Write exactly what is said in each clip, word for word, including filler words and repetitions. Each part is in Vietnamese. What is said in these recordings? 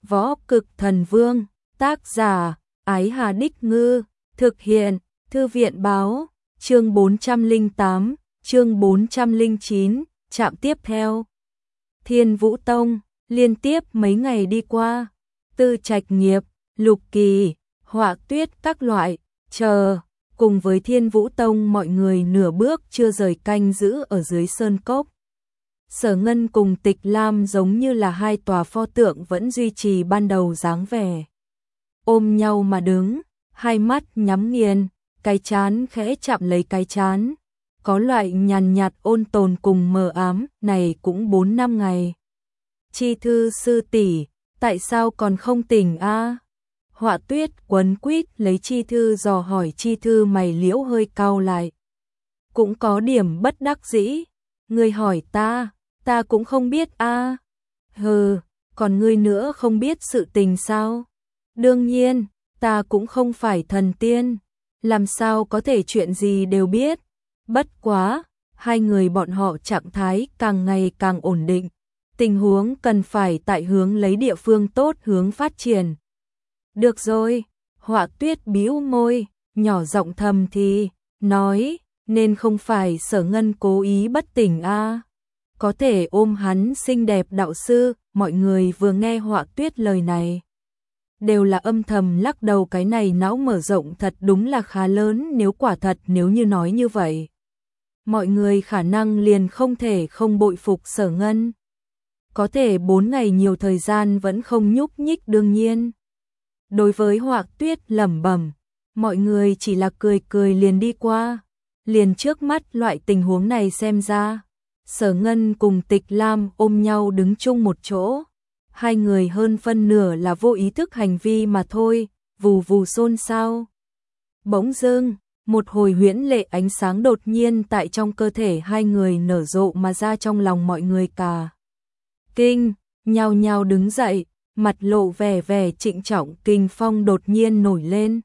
Võ Cực Thần Vương, tác giả, Ái Hà Đích Ngư, thực hiện, Thư viện báo, chương bốn trăm lẻ tám, chương bốn trăm lẻ chín, trạm tiếp theo. Thiên Vũ Tông, liên tiếp mấy ngày đi qua, Tư Trạch Nghiệp, Lục Kỳ, Họa Tuyết các loại, chờ, cùng với Thiên Vũ Tông mọi người nửa bước chưa rời canh giữ ở dưới sơn cốc. Sở Ngân cùng Tịch Lam giống như là hai tòa pho tượng vẫn duy trì ban đầu dáng vẻ. Ôm nhau mà đứng, hai mắt nhắm nghiền, cái chán khẽ chạm lấy cái chán. Có loại nhàn nhạt ôn tồn cùng mờ ám, này cũng bốn năm ngày. Chi Thư sư tỷ, tại sao còn không tỉnh a? Họa Tuyết quấn quýt lấy Chi Thư dò hỏi. Chi Thư mày liễu hơi cau lại. Cũng có điểm bất đắc dĩ. Ngươi hỏi ta, ta cũng không biết a. Hừ, còn ngươi nữa không biết sự tình sao? Đương nhiên, ta cũng không phải thần tiên, làm sao có thể chuyện gì đều biết. Bất quá, hai người bọn họ trạng thái càng ngày càng ổn định, tình huống cần phải tại hướng lấy địa phương tốt hướng phát triển. Được rồi, Họa Tuyết bĩu môi, nhỏ giọng thầm thì, nói, nên không phải Sở Ngân cố ý bất tỉnh a. Có thể ôm hắn xinh đẹp đạo sư. Mọi người vừa nghe Họa Tuyết lời này, đều là âm thầm lắc đầu, cái này não mở rộng thật đúng là khá lớn, nếu quả thật nếu như nói như vậy. Mọi người khả năng liền không thể không bội phục Sở Ngân. Có thể bốn ngày nhiều thời gian vẫn không nhúc nhích đương nhiên. Đối với Họa Tuyết lẩm bẩm, mọi người chỉ là cười cười liền đi qua. Liền trước mắt loại tình huống này xem ra, Sở Ngân cùng Tịch Lam ôm nhau đứng chung một chỗ. Hai người hơn phân nửa là vô ý thức hành vi mà thôi, vù vù xôn xao. Bỗng dưng, một hồi huyễn lệ ánh sáng đột nhiên tại trong cơ thể hai người nở rộ mà ra, trong lòng mọi người cả kinh, nhao nhao đứng dậy, mặt lộ vẻ vẻ trịnh trọng. Kinh phong đột nhiên nổi lên,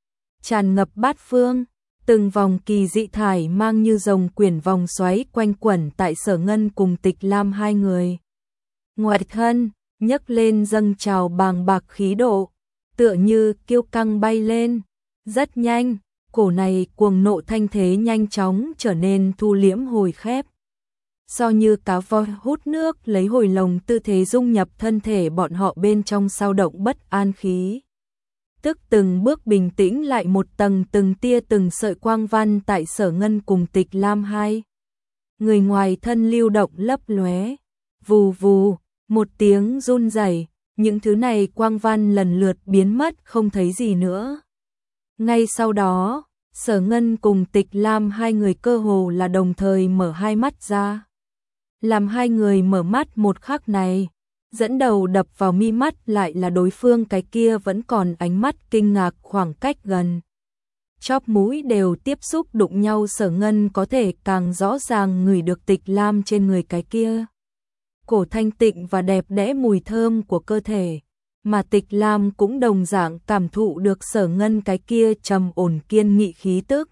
tràn ngập bát phương, từng vòng kỳ dị thải mang như rồng quyển vòng xoáy quanh quẩn tại Sở Ngân cùng Tịch Lam hai người. Ngoại thân, nhấc lên dâng trào bàng bạc khí độ, tựa như kiêu căng bay lên, rất nhanh. Cổ này cuồng nộ thanh thế nhanh chóng trở nên thu liễm hồi khép. So như cá voi hút nước lấy hồi lồng, tư thế dung nhập thân thể bọn họ bên trong, sao động bất an khí. Tức từng bước bình tĩnh lại một tầng, từng tia từng sợi quang văn tại Sở Ngân cùng Tịch Lam hai người ngoài thân lưu động lấp lóe. Vù vù, một tiếng run rẩy, những thứ này quang văn lần lượt biến mất không thấy gì nữa. Ngay sau đó, Sở Ngân cùng Tịch Lam hai người cơ hồ là đồng thời mở hai mắt ra. Làm hai người mở mắt một khắc này, dẫn đầu đập vào mi mắt lại là đối phương cái kia vẫn còn ánh mắt kinh ngạc. Khoảng cách gần, chóp mũi đều tiếp xúc đụng nhau, Sở Ngân có thể càng rõ ràng ngửi được Tịch Lam trên người cái kia cổ thanh tịnh và đẹp đẽ mùi thơm của cơ thể. Mà Tịch Lam cũng đồng dạng cảm thụ được Sở Ngân cái kia trầm ổn kiên nghị khí tức.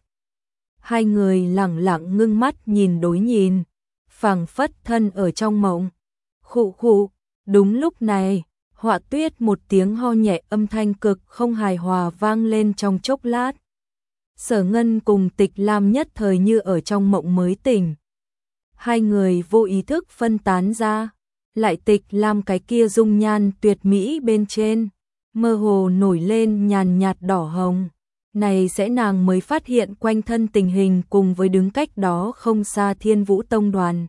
Hai người lẳng lặng ngưng mắt nhìn đối nhìn, phảng phất thân ở trong mộng. Khụ khụ, đúng lúc này, Họa Tuyết một tiếng ho nhẹ, âm thanh cực không hài hòa vang lên trong chốc lát. Sở Ngân cùng Tịch Lam nhất thời như ở trong mộng mới tỉnh. Hai người vô ý thức phân tán ra. Lại Tịch Lam cái kia dung nhan tuyệt mỹ bên trên, mơ hồ nổi lên nhàn nhạt đỏ hồng. Này sẽ nàng mới phát hiện quanh thân tình hình cùng với đứng cách đó không xa Thiên Vũ Tông đoàn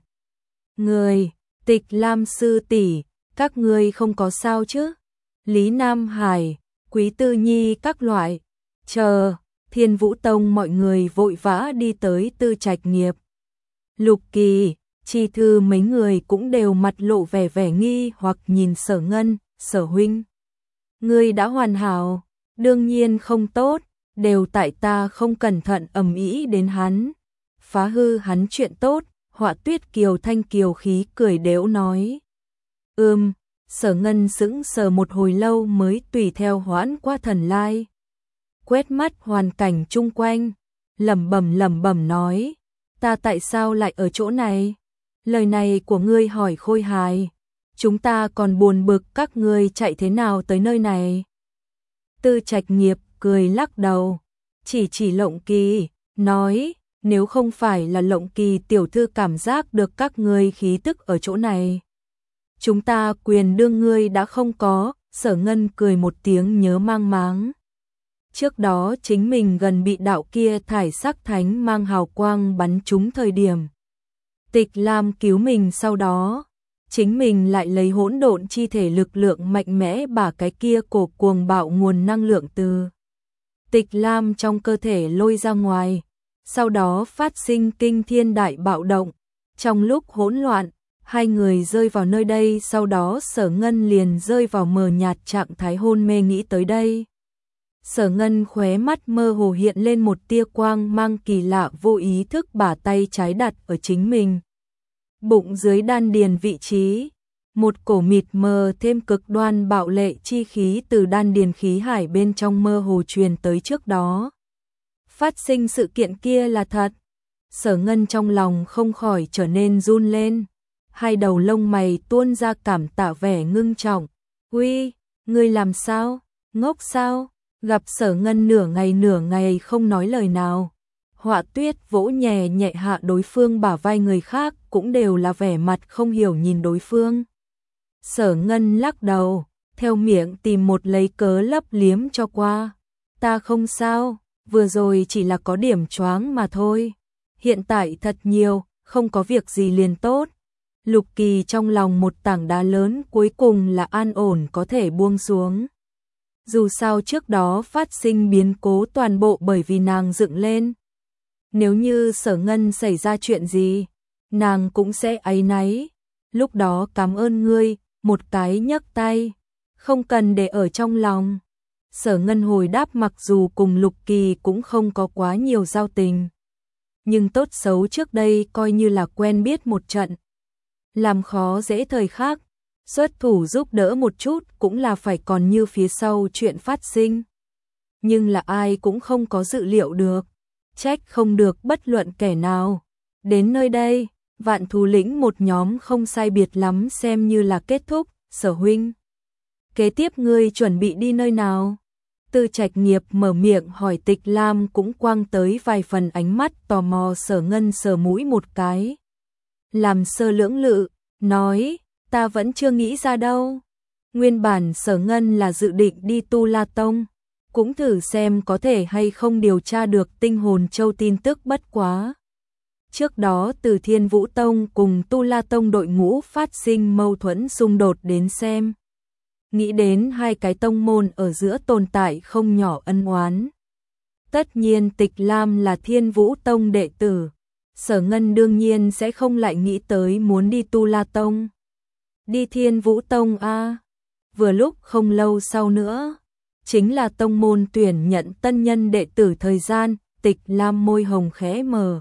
người. Tịch Lam sư tỷ, các ngươi không có sao chứ? Lý Nam Hải, Quý Tư Nhi các loại. Chờ, Thiên Vũ Tông mọi người vội vã đi tới Tư Trạch Nghiệp. Lục Kỳ, Chi Thư mấy người cũng đều mặt lộ vẻ vẻ nghi hoặc nhìn Sở Ngân. Sở huynh, ngươi đã hoàn hảo? Đương nhiên không tốt, đều tại ta không cẩn thận ầm ĩ đến hắn, phá hư hắn chuyện tốt. Họa Tuyết kiều thanh kiều khí cười đễu nói. Ừm, Sở Ngân sững sờ một hồi lâu mới tùy theo hoãn qua thần lai. Quét mắt hoàn cảnh chung quanh, lẩm bẩm lẩm bẩm nói, ta tại sao lại ở chỗ này? Lời này của ngươi hỏi khôi hài. chúng ta còn buồn bực các ngươi chạy thế nào tới nơi này. Tư Trạch Nghiệp cười lắc đầu, chỉ chỉ Lộng Kỳ, nói, nếu không phải là Lộng Kỳ tiểu thư cảm giác được các ngươi khí tức ở chỗ này, chúng ta quyền đương ngươi đã không có. Sở Ngân cười một tiếng nhớ mang máng. Trước đó chính mình gần bị đạo kia thải sắc thánh mang hào quang bắn trúng thời điểm Tịch Lam cứu mình, sau đó chính mình lại lấy hỗn độn chi thể lực lượng mạnh mẽ bả cái kia cổ cuồng bạo nguồn năng lượng từ Tịch Lam trong cơ thể lôi ra ngoài, sau đó phát sinh kinh thiên đại bạo động. Trong lúc hỗn loạn, hai người rơi vào nơi đây, sau đó Sở Ngân liền rơi vào mờ nhạt trạng thái hôn mê. Nghĩ tới đây, Sở Ngân khóe mắt mơ hồ hiện lên một tia quang mang kỳ lạ, vô ý thức bả tay trái đặt ở chính mình bụng dưới đan điền vị trí. Một cổ mịt mờ thêm cực đoan bạo lệ chi khí từ đan điền khí hải bên trong mơ hồ truyền tới. Trước đó phát sinh sự kiện kia là thật. Sở Ngân trong lòng không khỏi trở nên run lên, hai đầu lông mày tuôn ra cảm tạ vẻ ngưng trọng. Uy, ngươi làm sao? Ngốc sao? Gặp Sở Ngân nửa ngày nửa ngày không nói lời nào. Họa Tuyết vỗ nhẹ nhẹ hạ đối phương bả vai, người khác cũng đều là vẻ mặt không hiểu nhìn đối phương. Sở Ngân lắc đầu, theo miệng tìm một lấy cớ lấp liếm cho qua. Ta không sao, vừa rồi chỉ là có điểm choáng mà thôi. Hiện tại thật nhiều, không có việc gì liền tốt. Lục Kỳ trong lòng một tảng đá lớn cuối cùng là an ổn có thể buông xuống. Dù sao trước đó phát sinh biến cố toàn bộ bởi vì nàng dựng lên. Nếu như Sở Ngân xảy ra chuyện gì, nàng cũng sẽ áy náy. Lúc đó cảm ơn ngươi, một cái nhấc tay, không cần để ở trong lòng. Sở Ngân hồi đáp, mặc dù cùng Lục Kỳ cũng không có quá nhiều giao tình, nhưng tốt xấu trước đây coi như là quen biết một trận. Làm khó dễ thời khác, xuất thủ giúp đỡ một chút cũng là phải, còn như phía sau chuyện phát sinh. Nhưng là ai cũng không có dự liệu được, trách không được bất luận kẻ nào. Đến nơi đây, Vạn Thú Lĩnh một nhóm không sai biệt lắm xem như là kết thúc. Sở huynh, kế tiếp ngươi chuẩn bị đi nơi nào? Tư Trạch Nghiệp mở miệng hỏi. Tịch Lam cũng quang tới vài phần ánh mắt tò mò. Sở Ngân sờ mũi một cái, làm sơ lưỡng lự, nói, ta vẫn chưa nghĩ ra đâu. Nguyên bản Sở Ngân là dự định đi Tu La Tông, cũng thử xem có thể hay không điều tra được tinh hồn châu tin tức, bất quá trước đó từ Thiên Vũ Tông cùng Tu La Tông đội ngũ phát sinh mâu thuẫn xung đột đến xem. Nghĩ đến hai cái tông môn ở giữa tồn tại không nhỏ ân oán. Tất nhiên Tịch Lam là Thiên Vũ Tông đệ tử, Sở Ngân đương nhiên sẽ không lại nghĩ tới muốn đi Tu La Tông. Đi Thiên Vũ Tông a à? Vừa lúc không lâu sau nữa chính là tông môn tuyển nhận tân nhân đệ tử thời gian. Tịch Lam môi hồng khẽ mở,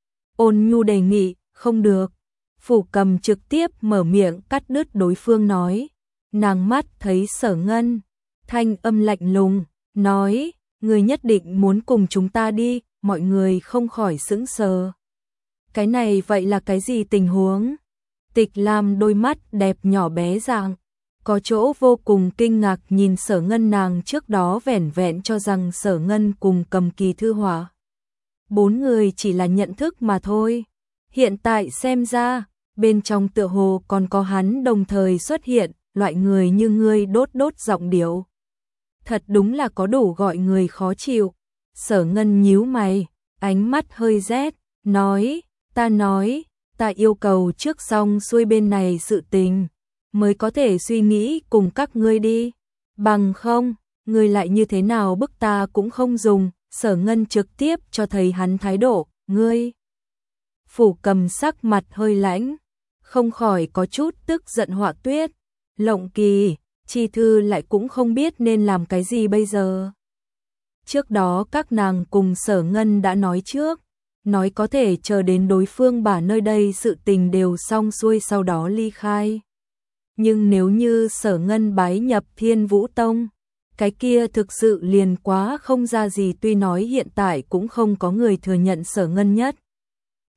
ôn nhu đề nghị. Không được. Phủ Cầm trực tiếp mở miệng cắt đứt đối phương nói. Nàng mắt thấy Sở Ngân, thanh âm lạnh lùng, nói, người nhất định muốn cùng chúng ta đi. Mọi người không khỏi sững sờ. Cái này vậy là cái gì tình huống? Tịch Lam đôi mắt đẹp nhỏ bé dạng, có chỗ vô cùng kinh ngạc nhìn Sở Ngân. Nàng trước đó vẻn vẹn cho rằng Sở Ngân cùng Cầm Kỳ Thư Hỏa bốn người chỉ là nhận thức mà thôi. Hiện tại xem ra, bên trong tựa hồ còn có hắn đồng thời xuất hiện. Loại người như ngươi đốt đốt giọng điệu, thật đúng là có đủ gọi người khó chịu. Sở Ngân nhíu mày, ánh mắt hơi rét, nói, ta nói, ta yêu cầu trước xong xuôi bên này sự tình, mới có thể suy nghĩ cùng các ngươi đi. Bằng không, ngươi lại như thế nào bức ta cũng không dùng. Sở Ngân trực tiếp cho thấy hắn thái độ. Ngươi. Phủ Cầm sắc mặt hơi lãnh, không khỏi có chút tức giận. Họa Tuyết, Lộng Kỳ, Chi Thư lại cũng không biết nên làm cái gì bây giờ. Trước đó các nàng cùng Sở Ngân đã nói trước, nói có thể chờ đến đối phương bả nơi đây sự tình đều xong xuôi sau đó ly khai. Nhưng nếu như Sở Ngân bái nhập Thiên Vũ Tông, cái kia thực sự liền quá không ra gì. Tuy nói hiện tại cũng không có người thừa nhận Sở Ngân nhất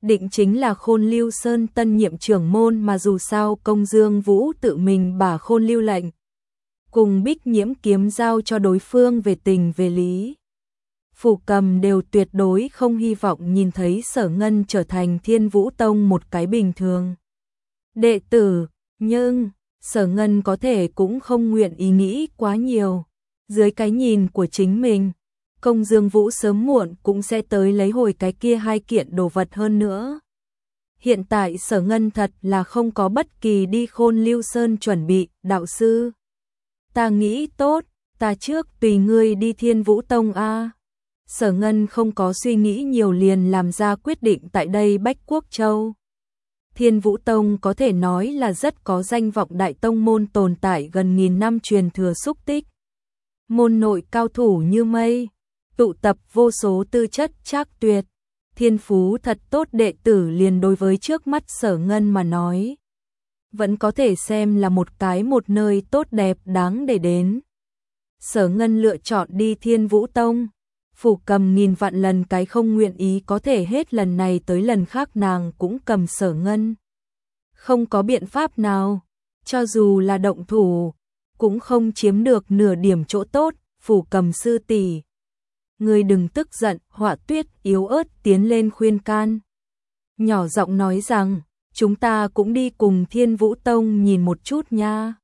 định chính là Khôn Lưu Sơn tân nhiệm trưởng môn, mà dù sao Công Dương Vũ tự mình bả Khôn Lưu lệnh cùng Bích Nhiễm kiếm giao cho đối phương về tình về lý. Phủ Cầm đều tuyệt đối không hy vọng nhìn thấy Sở Ngân trở thành Thiên Vũ Tông một cái bình thường đệ tử, nhưng Sở Ngân có thể cũng không nguyện ý nghĩ quá nhiều. Dưới cái nhìn của chính mình, Công Dương Vũ sớm muộn cũng sẽ tới lấy hồi cái kia hai kiện đồ vật hơn nữa. Hiện tại Sở Ngân thật là không có bất kỳ đi Khôn Lưu Sơn chuẩn bị. Đạo sư, ta nghĩ tốt, ta trước tùy ngươi đi Thiên Vũ Tông a. Sở Ngân không có suy nghĩ nhiều liền làm ra quyết định tại đây Bách Quốc Châu. Thiên Vũ Tông có thể nói là rất có danh vọng đại tông môn, tồn tại gần nghìn năm truyền thừa xúc tích. Môn nội cao thủ như mây, tụ tập vô số tư chất trác tuyệt, thiên phú thật tốt đệ tử, liền đối với trước mắt Sở Ngân mà nói, vẫn có thể xem là một cái một nơi tốt đẹp đáng để đến. Sở Ngân lựa chọn đi Thiên Vũ Tông. Phủ Cầm nghìn vạn lần cái không nguyện ý, có thể hết lần này tới lần khác nàng cũng cầm Sở Ngân. Không có biện pháp nào, cho dù là động thủ, cũng không chiếm được nửa điểm chỗ tốt. Phủ Cầm sư tỷ, ngươi đừng tức giận. Họa Tuyết yếu ớt tiến lên khuyên can, nhỏ giọng nói rằng, chúng ta cũng đi cùng Thiên Vũ Tông nhìn một chút nha.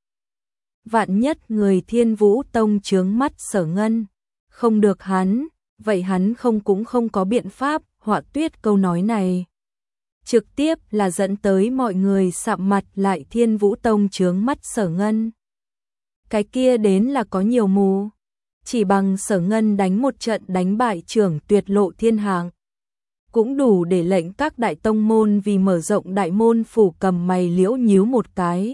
Vạn nhất người Thiên Vũ Tông chướng mắt Sở Ngân, không được hắn, vậy hắn không cũng không có biện pháp. Họa Tuyết câu nói này trực tiếp là dẫn tới mọi người sạm mặt lại. Thiên Vũ Tông chướng mắt Sở Ngân, cái kia đến là có nhiều mù. Chỉ bằng Sở Ngân đánh một trận đánh bại trưởng tuyệt Lộ Thiên Hạng, cũng đủ để lệnh các đại tông môn vì mở rộng đại môn. Phủ Cầm mày liễu nhíu một cái,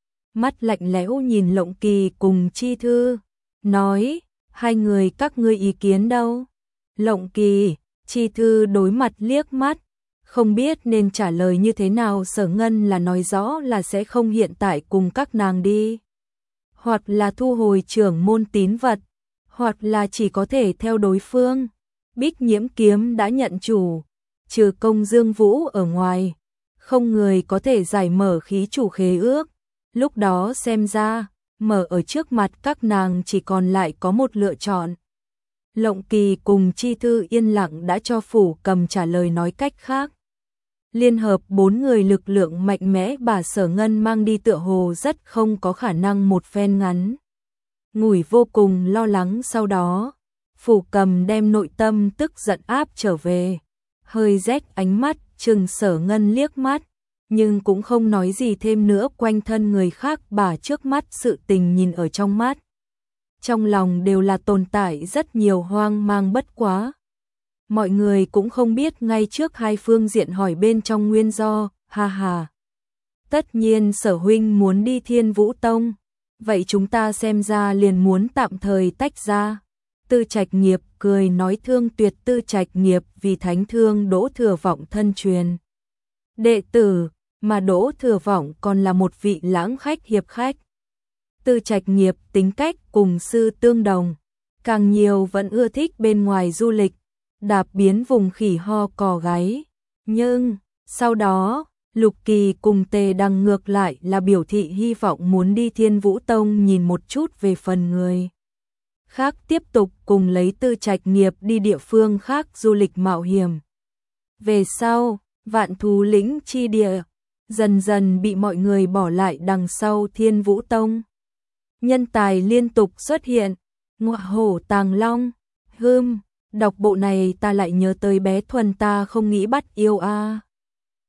mắt lạnh lẽo nhìn Lộng Kỳ cùng Chi Thư, nói, hai người các ngươi ý kiến đâu? Lộng Kỳ, Chi Thư đối mặt liếc mắt, không biết nên trả lời như thế nào. Sở Ngân là nói rõ là sẽ không hiện tại cùng các nàng đi, hoặc là thu hồi trưởng môn tín vật, hoặc là chỉ có thể theo đối phương. Bích Nhiễm kiếm đã nhận chủ, trừ Công Dương Vũ ở ngoài, không người có thể giải mở khí chủ khế ước. Lúc đó xem ra, mở ở trước mặt các nàng chỉ còn lại có một lựa chọn. Lộng Kỳ cùng Chi Thư yên lặng đã cho Phủ Cầm trả lời, nói cách khác, liên hợp bốn người lực lượng mạnh mẽ bà Sở Ngân mang đi tựa hồ rất không có khả năng. Một phen ngắn ngủi vô cùng lo lắng sau đó, Phủ Cầm đem nội tâm tức giận áp trở về, hơi rét ánh mắt chừng Sở Ngân liếc mắt, nhưng cũng không nói gì thêm nữa. Quanh thân người khác bà trước mắt sự tình nhìn ở trong mắt, trong lòng đều là tồn tại rất nhiều hoang mang. Bất quá mọi người cũng không biết ngay trước hai phương diện hỏi bên trong nguyên do. Ha ha, tất nhiên Sở huynh muốn đi Thiên Vũ Tông, vậy chúng ta xem ra liền muốn tạm thời tách ra. Tư Trạch Nghiệp cười nói, Thương Tuyệt Tư Trạch Nghiệp vì Thánh Thương Đỗ Thừa Vọng thân truyền đệ tử, mà Đỗ Thừa Vọng còn là một vị lãng khách hiệp khách. Tư Trạch Nghiệp tính cách cùng sư tương đồng, càng nhiều vẫn ưa thích bên ngoài du lịch, đạp biến vùng khỉ ho cò gáy. Nhưng sau đó Lục Kỳ cùng Tề Đằng ngược lại là biểu thị hy vọng muốn đi Thiên Vũ Tông nhìn một chút. Về phần người khác tiếp tục cùng lấy Tư Trạch Nghiệp đi địa phương khác du lịch mạo hiểm. Về sau, Vạn Thú Lĩnh chi địa dần dần bị mọi người bỏ lại đằng sau Thiên Vũ Tông. Nhân tài liên tục xuất hiện, Ngọa Hổ Tàng Long, hưm, đọc bộ này ta lại nhớ tới bé Thuần ta không nghĩ bắt yêu a.